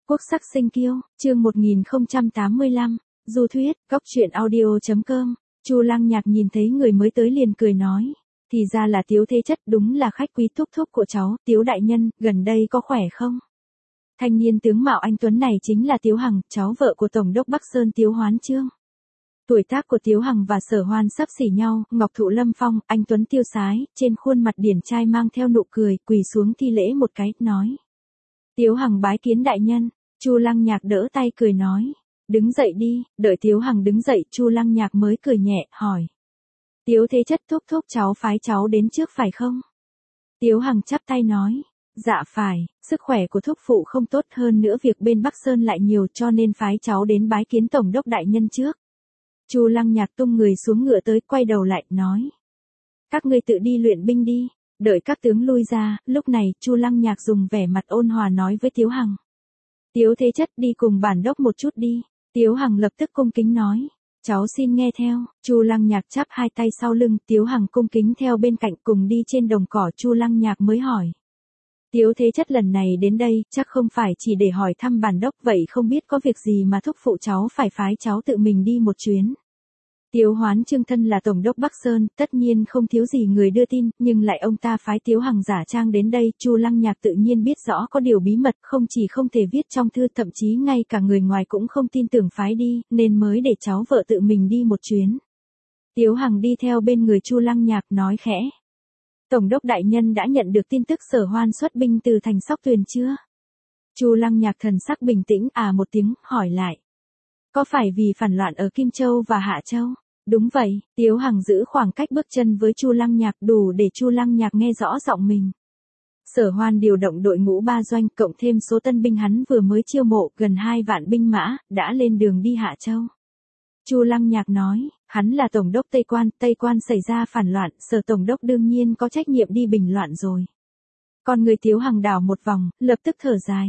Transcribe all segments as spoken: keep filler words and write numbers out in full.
Quốc sắc sinh kiêu, chương một nghìn không trăm tám mươi lăm, du thuyết, góc truyện audio chấm com. Chu Lăng Nhạc nhìn thấy người mới tới liền cười nói, thì ra là Tiếu Thế Chất, đúng là khách quý thúc thúc của cháu, Tiếu đại nhân, gần đây có khỏe không? Thanh niên tướng mạo anh tuấn này chính là Tiếu Hằng, cháu vợ của Tổng đốc Bắc Sơn Tiếu Hoán Chương. Tuổi tác của Tiếu Hằng và Sở Hoan sắp xỉ nhau, ngọc thụ lâm phong, anh tuấn tiêu sái, trên khuôn mặt điển trai mang theo nụ cười, quỳ xuống thi lễ một cái, nói: Tiếu Hằng bái kiến đại nhân. Chu Lăng Nhạc đỡ tay cười nói, đứng dậy đi. Đợi Tiếu Hằng đứng dậy, Chu Lăng Nhạc mới cười nhẹ, hỏi: Tiếu Thế Chất thúc thúc cháu phái cháu đến trước phải không? Tiếu Hằng chắp tay nói, dạ phải, sức khỏe của thúc phụ không tốt, hơn nữa việc bên Bắc Sơn lại nhiều, cho nên phái cháu đến bái kiến Tổng đốc đại nhân trước. Chu Lăng Nhạc tung người xuống ngựa tới, quay đầu lại, nói: Các ngươi tự đi luyện binh đi. Đợi các tướng lui ra, lúc này, Chu Lăng Nhạc dùng vẻ mặt ôn hòa nói với Tiếu Hằng: Tiếu Thế Chất đi cùng bản đốc một chút đi. Tiếu Hằng lập tức cung kính nói, cháu xin nghe theo. Chu Lăng Nhạc chắp hai tay sau lưng, Tiếu Hằng cung kính theo bên cạnh, cùng đi trên đồng cỏ. Chu Lăng Nhạc mới hỏi: Tiếu Thế Chất lần này đến đây, chắc không phải chỉ để hỏi thăm bản đốc, vậy không biết có việc gì mà thúc phụ cháu phải phái cháu tự mình đi một chuyến? Tiếu Hoán Chương thân là Tổng đốc Bắc Sơn, tất nhiên không thiếu gì người đưa tin, nhưng lại ông ta phái Tiếu Hằng giả trang đến đây. Chu Lăng Nhạc tự nhiên biết rõ có điều bí mật, không chỉ không thể viết trong thư, thậm chí ngay cả người ngoài cũng không tin tưởng phái đi, nên mới để cháu vợ tự mình đi một chuyến. Tiếu Hằng đi theo bên người Chu Lăng Nhạc, nói khẽ: Tổng đốc đại nhân đã nhận được tin tức Sở Hoan xuất binh từ thành Sóc Tuyền chưa? Chu Lăng Nhạc thần sắc bình tĩnh, à một tiếng, hỏi lại: Có phải vì phản loạn ở Kim Châu và Hạ Châu? Đúng vậy. Tiếu Hằng giữ khoảng cách bước chân với Chu Lăng Nhạc, đủ để Chu Lăng Nhạc nghe rõ giọng mình. Sở Hoan điều động đội ngũ ba doanh, cộng thêm số tân binh hắn vừa mới chiêu mộ, gần hai vạn binh mã, đã lên đường đi Hạ Châu. Chu Lăng Nhạc nói, hắn là Tổng đốc Tây Quan, Tây Quan xảy ra phản loạn, Sở Tổng đốc đương nhiên có trách nhiệm đi bình loạn rồi. Còn người Tiếu Hằng đảo một vòng, lập tức thở dài.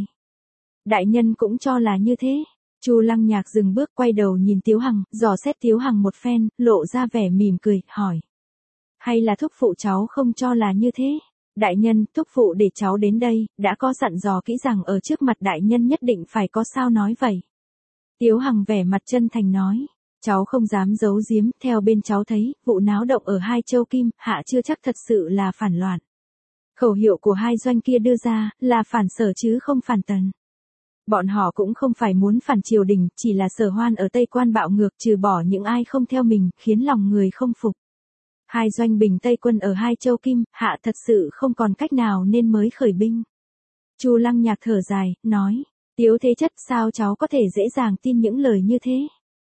Đại nhân cũng cho là như thế. Chu Lăng Nhạc dừng bước, quay đầu nhìn Tiếu Hằng, dò xét Tiếu Hằng một phen, lộ ra vẻ mỉm cười, hỏi: Hay là thúc phụ cháu không cho là như thế? Đại nhân, thúc phụ để cháu đến đây, đã có dặn dò kỹ rằng ở trước mặt đại nhân nhất định phải có sao nói vậy. Tiếu Hằng vẻ mặt chân thành nói, cháu không dám giấu giếm, theo bên cháu thấy, vụ náo động ở hai châu Kim, Hạ chưa chắc thật sự là phản loạn. Khẩu hiệu của hai doanh kia đưa ra, là phản Sở chứ không phản Tần. Bọn họ cũng không phải muốn phản triều đình, chỉ là Sở Hoan ở Tây Quan bạo ngược, trừ bỏ những ai không theo mình, khiến lòng người không phục. Hai doanh bình Tây quân ở hai châu Kim, Hạ thật sự không còn cách nào nên mới khởi binh. Chu Lăng Nhạc thở dài, nói, Tiếu Thế Chất, sao cháu có thể dễ dàng tin những lời như thế?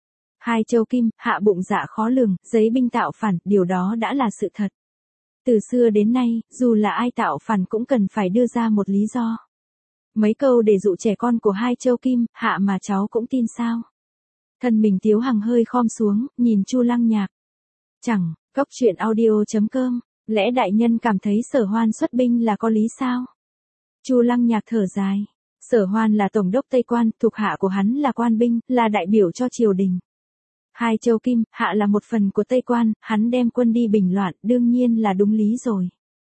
Hai châu Kim, Hạ bụng dạ khó lường, giấy binh tạo phản, điều đó đã là sự thật. Từ xưa đến nay, dù là ai tạo phản cũng cần phải đưa ra một lý do. Mấy câu để dụ trẻ con của hai châu Kim, Hạ mà cháu cũng tin sao? Thân mình Tiếu Hằng hơi khom xuống, nhìn Chu Lăng Nhạc. Chẳng, góc truyện audio chấm com, lẽ đại nhân cảm thấy Sở Hoan xuất binh là có lý sao? Chu Lăng Nhạc thở dài. Sở Hoan là Tổng đốc Tây Quan, thuộc hạ của hắn là quan binh, là đại biểu cho triều đình. Hai châu Kim, Hạ là một phần của Tây Quan, hắn đem quân đi bình loạn, đương nhiên là đúng lý rồi.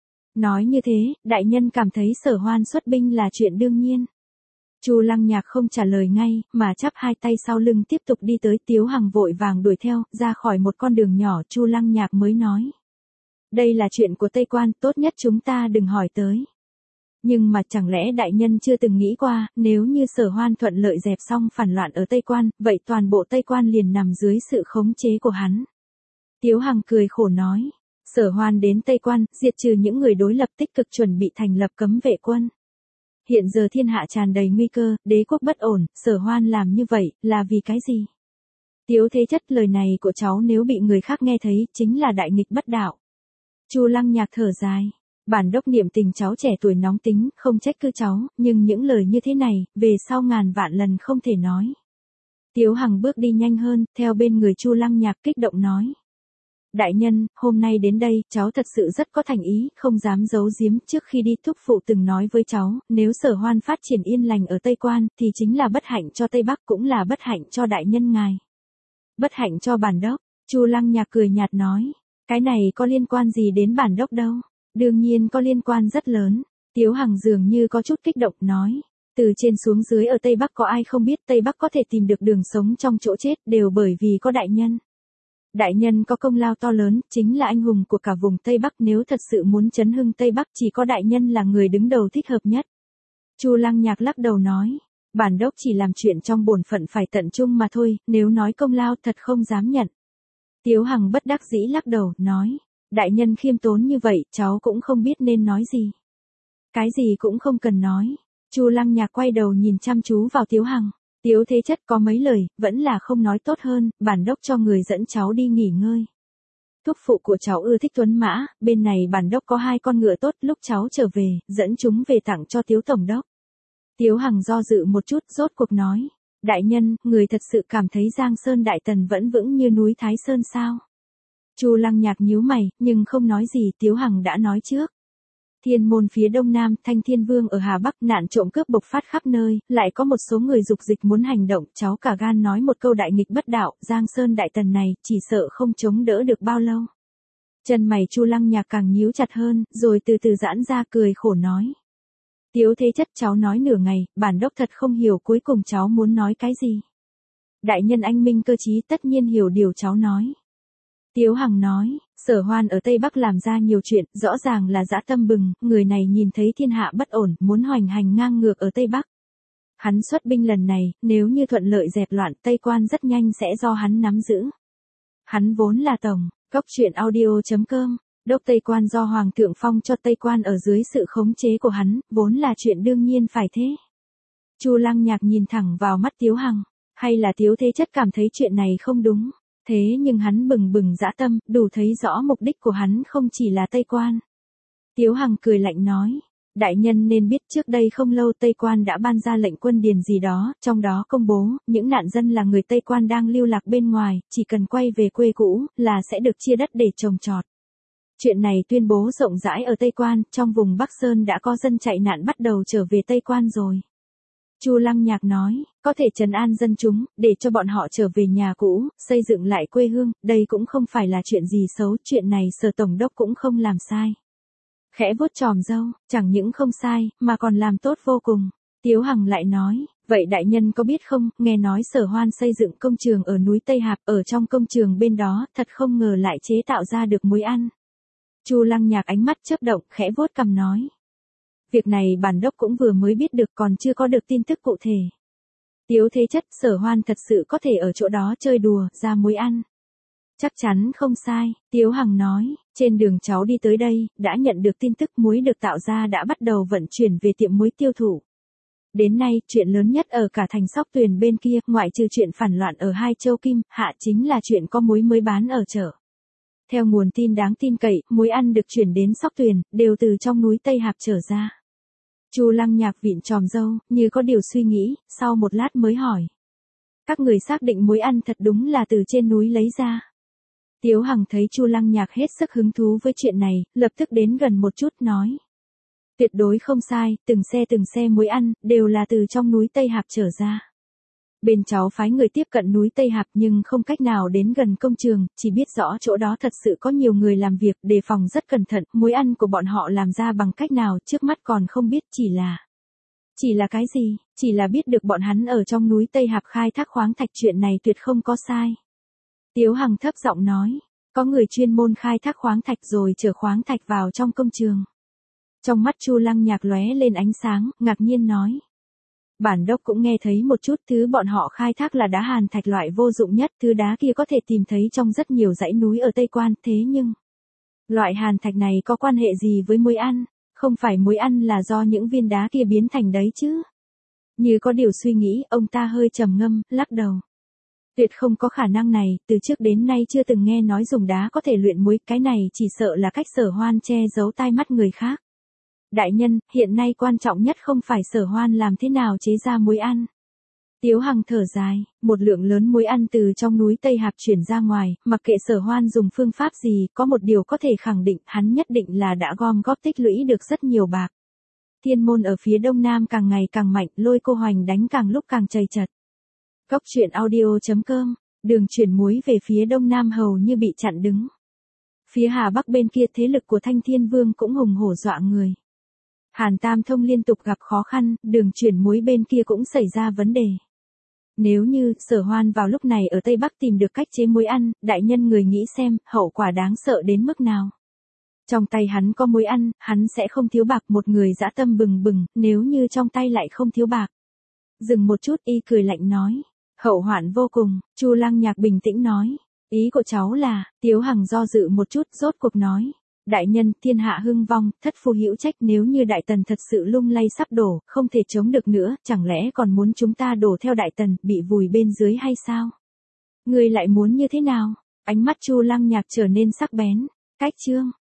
Nói như thế, đại nhân cảm thấy Sở Hoan xuất binh là chuyện đương nhiên. Chu Lăng Nhạc không trả lời ngay, mà chắp hai tay sau lưng tiếp tục đi tới. Tiếu Hằng vội vàng đuổi theo, ra khỏi một con đường nhỏ. Chu Lăng Nhạc mới nói, đây là chuyện của Tây Quan, tốt nhất chúng ta đừng hỏi tới. Nhưng mà chẳng lẽ đại nhân chưa từng nghĩ qua, nếu như Sở Hoan thuận lợi dẹp xong phản loạn ở Tây Quan, vậy toàn bộ Tây Quan liền nằm dưới sự khống chế của hắn. Tiếu Hằng cười khổ nói, Sở Hoan đến Tây Quan, diệt trừ những người đối lập, tích cực chuẩn bị thành lập cấm vệ quân. Hiện giờ thiên hạ tràn đầy nguy cơ, đế quốc bất ổn, Sở Hoan làm như vậy, là vì cái gì? Tiếu Thế Chất, lời này của cháu nếu bị người khác nghe thấy, chính là đại nghịch bất đạo. Chu Lăng Nhạc thở dài, bản đốc niệm tình cháu trẻ tuổi nóng tính, không trách cứ cháu, nhưng những lời như thế này, về sau ngàn vạn lần không thể nói. Tiếu Hằng bước đi nhanh hơn, theo bên người Chu Lăng Nhạc, kích động nói, đại nhân, hôm nay đến đây, cháu thật sự rất có thành ý, không dám giấu giếm. Trước khi đi, thúc phụ từng nói với cháu, nếu Sở Hoan phát triển yên lành ở Tây Quan, thì chính là bất hạnh cho Tây Bắc, cũng là bất hạnh cho đại nhân ngài. Bất hạnh cho bản đốc. Chu Lăng Nhạc cười nhạt nói, cái này có liên quan gì đến bản đốc đâu? Đương nhiên có liên quan rất lớn. Tiếu Hằng dường như có chút kích động, nói, Từ trên xuống dưới ở Tây Bắc có ai không biết Tây Bắc có thể tìm được đường sống trong chỗ chết đều bởi vì có đại nhân. Đại nhân có công lao to lớn, chính là anh hùng của cả vùng Tây Bắc, nếu thật sự muốn chấn hưng Tây Bắc chỉ có đại nhân là người đứng đầu thích hợp nhất. Chu Lăng Nhạc lắc đầu nói, bản đốc chỉ làm chuyện trong bổn phận phải tận trung mà thôi, nếu nói công lao thật không dám nhận. Tiếu Hằng bất đắc dĩ lắc đầu, nói, đại nhân khiêm tốn như vậy, cháu cũng không biết nên nói gì. Cái gì cũng không cần nói. Chu Lăng Nhạc quay đầu nhìn chăm chú vào Tiếu Hằng. Tiếu Thế Chất có mấy lời, vẫn là không nói tốt hơn, bản đốc cho người dẫn cháu đi nghỉ ngơi. Thúc phụ của cháu ưa thích tuấn mã, bên này bản đốc có hai con ngựa tốt, lúc cháu trở về, dẫn chúng về tặng cho Tiếu Tổng đốc. Tiếu Hằng do dự một chút, rốt cuộc nói, đại nhân, người thật sự cảm thấy Giang Sơn Đại Tần vẫn vững như núi Thái Sơn sao? Chu Lăng Nhạc nhíu mày, nhưng không nói gì, Tiếu Hằng đã nói trước. Thiên môn phía đông nam, Thanh Thiên Vương ở Hà Bắc, nạn trộm cướp bộc phát khắp nơi, lại có một số người dục dịch muốn hành động, cháu cả gan nói một câu đại nghịch bất đạo, Giang Sơn Đại Tần này, chỉ sợ không chống đỡ được bao lâu. Chân mày Chu Lăng Nhạc càng nhíu chặt hơn, rồi từ từ giãn ra cười khổ nói. Tiếu Thế Chất, cháu nói nửa ngày, bản đốc thật không hiểu cuối cùng cháu muốn nói cái gì. Đại nhân anh minh cơ trí tất nhiên hiểu điều cháu nói. Tiếu Hằng nói, Sở Hoan ở Tây Bắc làm ra nhiều chuyện, rõ ràng là dã tâm bừng, người này nhìn thấy thiên hạ bất ổn, muốn hoành hành ngang ngược ở Tây Bắc. Hắn xuất binh lần này, nếu như thuận lợi dẹp loạn, Tây Quan rất nhanh sẽ do hắn nắm giữ. Hắn vốn là tổng, góc truyện audio chấm com, đốc Tây Quan do Hoàng thượng phong cho Tây Quan ở dưới sự khống chế của hắn, vốn là chuyện đương nhiên phải thế. Chu Lăng Nhạc nhìn thẳng vào mắt Tiếu Hằng, hay là Tiếu Thế Chất cảm thấy chuyện này không đúng. Thế nhưng hắn bừng bừng dã tâm, đủ thấy rõ mục đích của hắn không chỉ là Tây Quan. Tiếu Hằng cười lạnh nói, đại nhân nên biết trước đây không lâu Tây Quan đã ban ra lệnh quân điền gì đó, trong đó công bố, những nạn dân là người Tây Quan đang lưu lạc bên ngoài, chỉ cần quay về quê cũ, là sẽ được chia đất để trồng trọt. Chuyện này tuyên bố rộng rãi ở Tây Quan, trong vùng Bắc Sơn đã có dân chạy nạn bắt đầu trở về Tây Quan rồi. Chu Lăng Nhạc nói, có thể trấn an dân chúng, để cho bọn họ trở về nhà cũ, xây dựng lại quê hương, đây cũng không phải là chuyện gì xấu, chuyện này Sở Tổng đốc cũng không làm sai. Khẽ vuốt chòm râu, chẳng những không sai, mà còn làm tốt vô cùng. Tiếu Hằng lại nói, vậy đại nhân có biết không, nghe nói Sở Hoan xây dựng công trường ở núi Tây Hạp, ở trong công trường bên đó, thật không ngờ lại chế tạo ra được muối ăn. Chu Lăng Nhạc ánh mắt chớp động, khẽ vuốt cằm nói. Việc này bản đốc cũng vừa mới biết được, còn chưa có được tin tức cụ thể. Tiếu Thế Chất, Sở Hoan thật sự có thể ở chỗ đó chơi đùa, ra muối ăn. Chắc chắn không sai, Tiếu Hằng nói, trên đường cháu đi tới đây, đã nhận được tin tức muối được tạo ra đã bắt đầu vận chuyển về tiệm muối tiêu thụ. Đến nay, chuyện lớn nhất ở cả thành Sóc Tuyền bên kia, ngoại trừ chuyện phản loạn ở hai châu Kim, Hạ chính là chuyện có muối mới bán ở chợ. Theo nguồn tin đáng tin cậy, muối ăn được chuyển đến Sóc Tuyền, đều từ trong núi Tây Hạp trở ra. Chu Lăng Nhạc vịn chòm râu, như có điều suy nghĩ, sau một lát mới hỏi. Các người xác định muối ăn thật đúng là từ trên núi lấy ra. Tiếu Hằng thấy Chu Lăng Nhạc hết sức hứng thú với chuyện này, lập tức đến gần một chút nói. Tuyệt đối không sai, từng xe từng xe muối ăn, đều là từ trong núi Tây Hạp trở ra. Bên cháu phái người tiếp cận núi Tây Hạp nhưng không cách nào đến gần công trường, chỉ biết rõ chỗ đó thật sự có nhiều người làm việc, đề phòng rất cẩn thận, muối ăn của bọn họ làm ra bằng cách nào trước mắt còn không biết, chỉ là... Chỉ là cái gì? Chỉ là biết được bọn hắn ở trong núi Tây Hạp khai thác khoáng thạch, chuyện này tuyệt không có sai. Tiếu Hằng thấp giọng nói, có người chuyên môn khai thác khoáng thạch rồi chở khoáng thạch vào trong công trường. Trong mắt Chu Lăng Nhạc lóe lên ánh sáng, ngạc nhiên nói. Bản đốc cũng nghe thấy một chút, thứ bọn họ khai thác là đá hàn thạch loại vô dụng nhất, thứ đá kia có thể tìm thấy trong rất nhiều dãy núi ở Tây Quan, thế nhưng... Loại hàn thạch này có quan hệ gì với muối ăn? Không phải muối ăn là do những viên đá kia biến thành đấy chứ? Như có điều suy nghĩ, ông ta hơi trầm ngâm, lắc đầu. Tuyệt không có khả năng này, từ trước đến nay chưa từng nghe nói dùng đá có thể luyện muối, cái này chỉ sợ là cách Sở Hoan che giấu tai mắt người khác. Đại nhân, hiện nay quan trọng nhất không phải Sở Hoan làm thế nào chế ra muối ăn. Tiếu Hằng thở dài, một lượng lớn muối ăn từ trong núi Tây Hạp chuyển ra ngoài, mặc kệ Sở Hoan dùng phương pháp gì, có một điều có thể khẳng định, hắn nhất định là đã gom góp tích lũy được rất nhiều bạc. Thiên môn ở phía đông nam càng ngày càng mạnh, Lôi Cô Hoành đánh càng lúc càng chầy chật. Góc truyện audio chấm com, đường chuyển muối về phía đông nam hầu như bị chặn đứng. Phía Hà Bắc bên kia thế lực của Thanh Thiên Vương cũng hùng hổ dọa người. Hàn Tam Thông liên tục gặp khó khăn, đường chuyển muối bên kia cũng xảy ra vấn đề. Nếu như Sở Hoan vào lúc này ở Tây Bắc tìm được cách chế muối ăn, đại nhân người nghĩ xem, hậu quả đáng sợ đến mức nào. Trong tay hắn có muối ăn, hắn sẽ không thiếu bạc, một người dã tâm bừng bừng, nếu như trong tay lại không thiếu bạc. Dừng một chút, y cười lạnh nói, hậu hoạn vô cùng. Chu Lăng Nhạc bình tĩnh nói, ý của cháu là, Tiếu Hằng do dự một chút, rốt cuộc nói, đại nhân, thiên hạ hưng vong, thất phu hữu trách, nếu như đại tần thật sự lung lay sắp đổ, không thể chống được nữa, chẳng lẽ còn muốn chúng ta đổ theo đại tần, bị vùi bên dưới hay sao? Người lại muốn như thế nào? Ánh mắt Chu Lăng Nhạc trở nên sắc bén. Cách chương